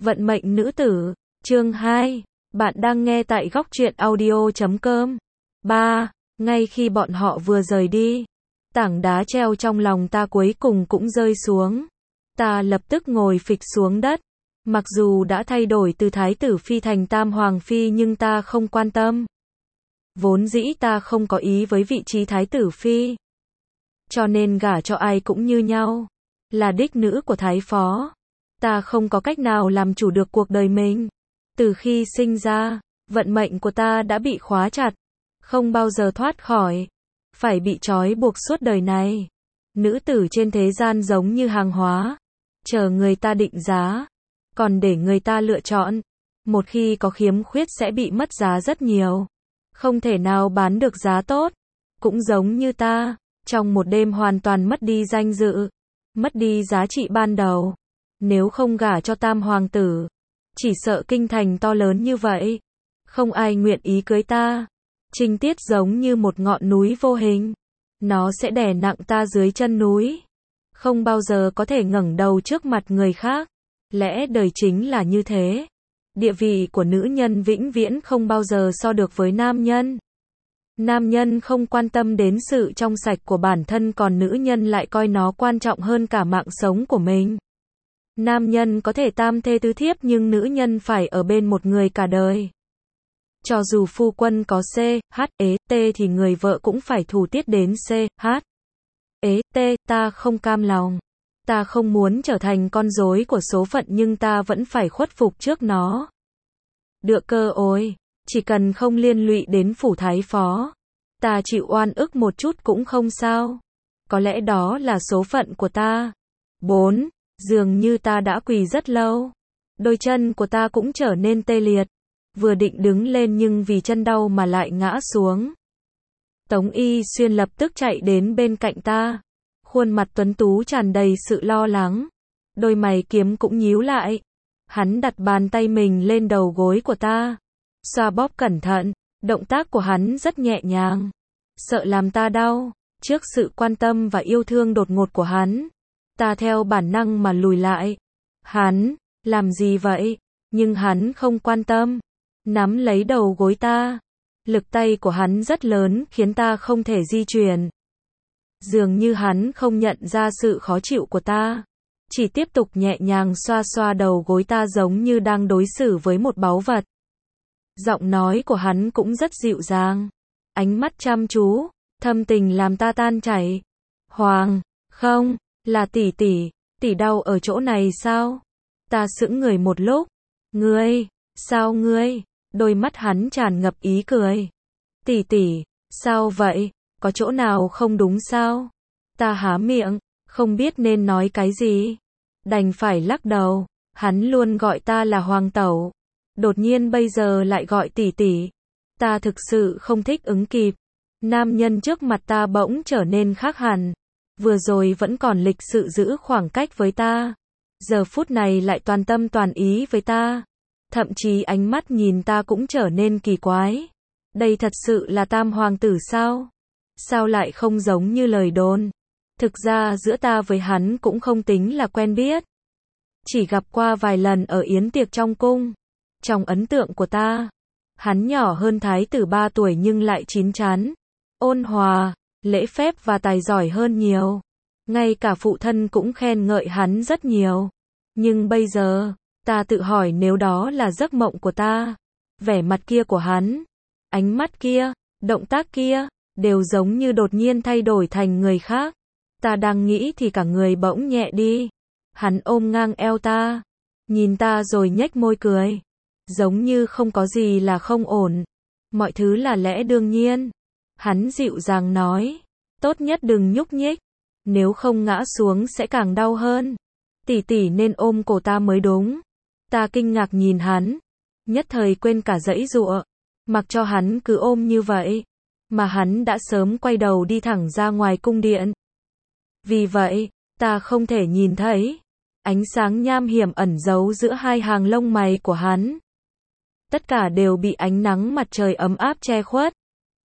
Vận mệnh nữ tử, chương 2. Bạn đang nghe tại góc truyện audio.com. 3. Ngay khi bọn họ vừa rời đi, tảng đá treo trong lòng ta cuối cùng cũng rơi xuống. Ta lập tức ngồi phịch xuống đất. Mặc dù đã thay đổi từ Thái tử Phi thành Tam Hoàng Phi nhưng ta không quan tâm. Vốn dĩ ta không có ý với vị trí Thái tử Phi. Cho nên gả cho ai cũng như nhau. Là đích nữ của Thái Phó. Ta không có cách nào làm chủ được cuộc đời mình. Từ khi sinh ra, vận mệnh của ta đã bị khóa chặt. Không bao giờ thoát khỏi. Phải bị trói buộc suốt đời này. Nữ tử trên thế gian giống như hàng hóa. Chờ người ta định giá. Còn để người ta lựa chọn. Một khi có khiếm khuyết sẽ bị mất giá rất nhiều. Không thể nào bán được giá tốt. Cũng giống như ta. Trong một đêm hoàn toàn mất đi danh dự. Mất đi giá trị ban đầu. Nếu không gả cho Tam Hoàng tử, chỉ sợ kinh thành to lớn như vậy, không ai nguyện ý cưới ta. Trinh tiết giống như một ngọn núi vô hình. Nó sẽ đè nặng ta dưới chân núi. Không bao giờ có thể ngẩng đầu trước mặt người khác. Lẽ đời chính là như thế. Địa vị của nữ nhân vĩnh viễn không bao giờ so được với nam nhân. Nam nhân không quan tâm đến sự trong sạch của bản thân, còn nữ nhân lại coi nó quan trọng hơn cả mạng sống của mình. Nam nhân có thể tam thê tứ thiếp nhưng nữ nhân phải ở bên một người cả đời. Cho dù phu quân có C, H, ế, T thì người vợ cũng phải thủ tiết đến C, H, ế, T. Ta không cam lòng. Ta không muốn trở thành con rối của số phận nhưng ta vẫn phải khuất phục trước nó. Đựa cơ ôi, chỉ cần không liên lụy đến phủ Thái Phó, ta chịu oan ức một chút cũng không sao. Có lẽ đó là số phận của ta. 4. Dường như ta đã quỳ rất lâu. Đôi chân của ta cũng trở nên tê liệt. Vừa định đứng lên nhưng vì chân đau mà lại ngã xuống. Tống Y Xuyên lập tức chạy đến bên cạnh ta. Khuôn mặt tuấn tú tràn đầy sự lo lắng. Đôi mày kiếm cũng nhíu lại. Hắn đặt bàn tay mình lên đầu gối của ta. Xoa bóp cẩn thận. Động tác của hắn rất nhẹ nhàng. Sợ làm ta đau. Trước sự quan tâm và yêu thương đột ngột của hắn, ta theo bản năng mà lùi lại. Hắn, làm gì vậy? Nhưng hắn không quan tâm. Nắm lấy đầu gối ta. Lực tay của hắn rất lớn khiến ta không thể di chuyển. Dường như hắn không nhận ra sự khó chịu của ta. Chỉ tiếp tục nhẹ nhàng xoa xoa đầu gối ta giống như đang đối xử với một báu vật. Giọng nói của hắn cũng rất dịu dàng. Ánh mắt chăm chú, thâm tình làm ta tan chảy. Hoàng, không. Là tỷ tỷ, tỷ đau ở chỗ này sao? Ta sững người một lúc. Ngươi, sao ngươi? Đôi mắt hắn tràn ngập ý cười. Tỷ tỷ, sao vậy? Có chỗ nào không đúng sao? Ta há miệng, không biết nên nói cái gì. Đành phải lắc đầu. Hắn luôn gọi ta là hoàng tẩu. Đột nhiên bây giờ lại gọi tỷ tỷ. Ta thực sự không thích ứng kịp. Nam nhân trước mặt ta bỗng trở nên khác hẳn. Vừa rồi vẫn còn lịch sự giữ khoảng cách với ta. Giờ phút này lại toàn tâm toàn ý với ta. Thậm chí ánh mắt nhìn ta cũng trở nên kỳ quái. Đây thật sự là Tam Hoàng tử sao? Sao lại không giống như lời đồn? Thực ra giữa ta với hắn cũng không tính là quen biết. Chỉ gặp qua vài lần ở yến tiệc trong cung. Trong ấn tượng của ta, hắn nhỏ hơn Thái tử 3 tuổi nhưng lại chín chắn, ôn hòa, lễ phép và tài giỏi hơn nhiều. Ngay cả phụ thân cũng khen ngợi hắn rất nhiều. Nhưng bây giờ, ta tự hỏi nếu đó là giấc mộng của ta. Vẻ mặt kia của hắn, ánh mắt kia, động tác kia, đều giống như đột nhiên thay đổi thành người khác. Ta đang nghĩ thì cả người bỗng nhẹ đi. Hắn ôm ngang eo ta, nhìn ta rồi nhếch môi cười. Giống như không có gì là không ổn. Mọi thứ là lẽ đương nhiên. Hắn dịu dàng nói, tốt nhất đừng nhúc nhích, nếu không ngã xuống sẽ càng đau hơn. Tỷ tỷ nên ôm cổ ta mới đúng. Ta kinh ngạc nhìn hắn, nhất thời quên cả giãy giụa, mặc cho hắn cứ ôm như vậy, mà hắn đã sớm quay đầu đi thẳng ra ngoài cung điện. Vì vậy, ta không thể nhìn thấy ánh sáng nham hiểm ẩn giấu giữa hai hàng lông mày của hắn. Tất cả đều bị ánh nắng mặt trời ấm áp che khuất.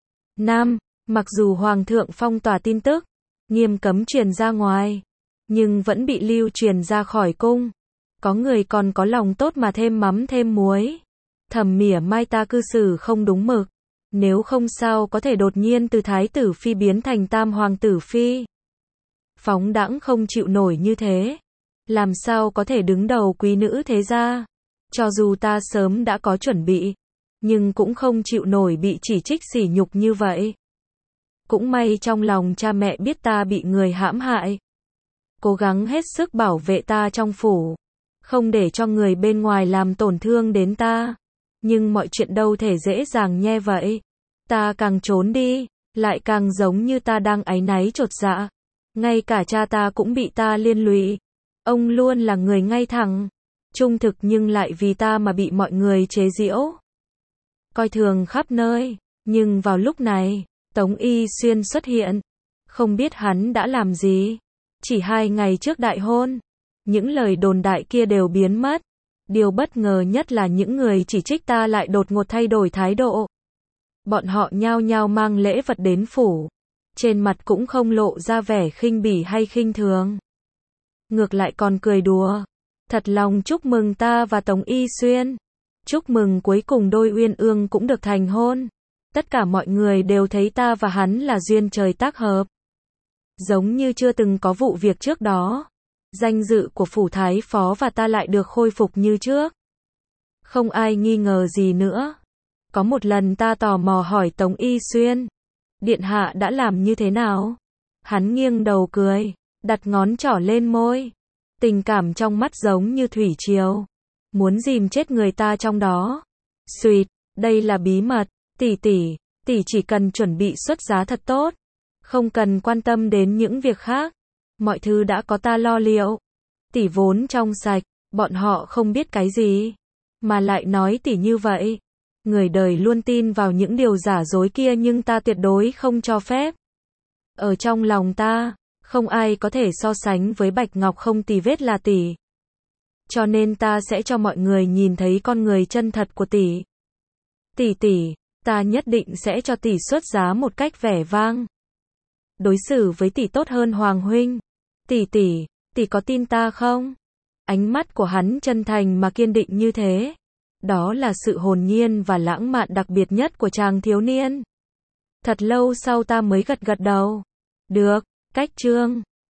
Mặc dù Hoàng thượng phong tỏa tin tức, nghiêm cấm truyền ra ngoài, nhưng vẫn bị lưu truyền ra khỏi cung. Có người còn có lòng tốt mà thêm mắm thêm muối. Thầm mỉa mai ta cư xử không đúng mực. Nếu không sao có thể đột nhiên từ thái tử phi biến thành tam hoàng tử phi. Phóng đãng không chịu nổi như thế. Làm sao có thể đứng đầu quý nữ thế gia. Cho dù ta sớm đã có chuẩn bị, nhưng cũng không chịu nổi bị chỉ trích sỉ nhục như vậy. Cũng may trong lòng cha mẹ biết ta bị người hãm hại. Cố gắng hết sức bảo vệ ta trong phủ. Không để cho người bên ngoài làm tổn thương đến ta. Nhưng mọi chuyện đâu thể dễ dàng như vậy. Ta càng trốn đi, lại càng giống như ta đang áy náy chột dạ. Ngay cả cha ta cũng bị ta liên lụy. Ông luôn là người ngay thẳng, trung thực nhưng lại vì ta mà bị mọi người chế giễu. Coi thường khắp nơi. Nhưng vào lúc này, Tống Y Xuyên xuất hiện. Không biết hắn đã làm gì. Chỉ 2 ngày trước đại hôn, những lời đồn đại kia đều biến mất. Điều bất ngờ nhất là những người chỉ trích ta lại đột ngột thay đổi thái độ. Bọn họ nhao nhao mang lễ vật đến phủ. Trên mặt cũng không lộ ra vẻ khinh bỉ hay khinh thường. Ngược lại còn cười đùa. Thật lòng chúc mừng ta và Tống Y Xuyên. Chúc mừng cuối cùng đôi uyên ương cũng được thành hôn. Tất cả mọi người đều thấy ta và hắn là duyên trời tác hợp. Giống như chưa từng có vụ việc trước đó. Danh dự của phủ thái phó và ta lại được khôi phục như trước. Không ai nghi ngờ gì nữa. Có một lần ta tò mò hỏi Tống Y Xuyên. Điện hạ đã làm như thế nào? Hắn nghiêng đầu cười, đặt ngón trỏ lên môi. Tình cảm trong mắt giống như thủy triều. Muốn dìm chết người ta trong đó. Xuyệt, đây là bí mật. Tỷ chỉ cần chuẩn bị xuất giá thật tốt. Không cần quan tâm đến những việc khác. Mọi thứ đã có ta lo liệu. Tỷ vốn trong sạch, bọn họ không biết cái gì. Mà lại nói tỷ như vậy. Người đời luôn tin vào những điều giả dối kia nhưng ta tuyệt đối không cho phép. Ở trong lòng ta, không ai có thể so sánh với Bạch Ngọc không tì vết là tỷ. Cho nên ta sẽ cho mọi người nhìn thấy con người chân thật của tỷ. Tỷ, ta nhất định sẽ cho tỷ xuất giá một cách vẻ vang. Đối xử với tỷ tốt hơn Hoàng huynh. Tỷ có tin ta không? Ánh mắt của hắn chân thành mà kiên định như thế. Đó là sự hồn nhiên và lãng mạn đặc biệt nhất của chàng thiếu niên. Thật lâu sau ta mới gật gật đầu. Được, cách chương.